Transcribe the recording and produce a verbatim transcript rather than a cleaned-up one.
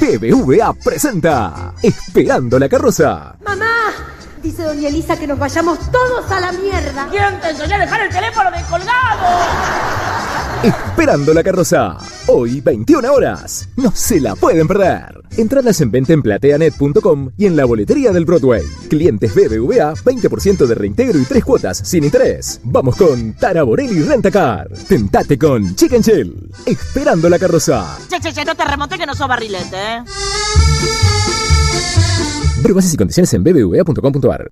B B V A presenta Esperando la carroza. ¡Mamá! Dice doña Elisa que nos vayamos todos a la mierda. ¿Quién te enseñó a dejar el teléfono descolgado? Esperando la carroza. Hoy, veintiuna horas. No se la pueden perder. Entradas en venta en plateanet punto com y en la boletería del Broadway. Clientes B B V A, veinte por ciento de reintegro y tres cuotas sin interés. Vamos con Tara Borelli Rentacar. Tentate con Chicken Chill. Esperando la carroza. Che, che, che, no te remonté que no sos barrilete, ¿eh? Ver bases y condiciones en b b v a punto com punto a r.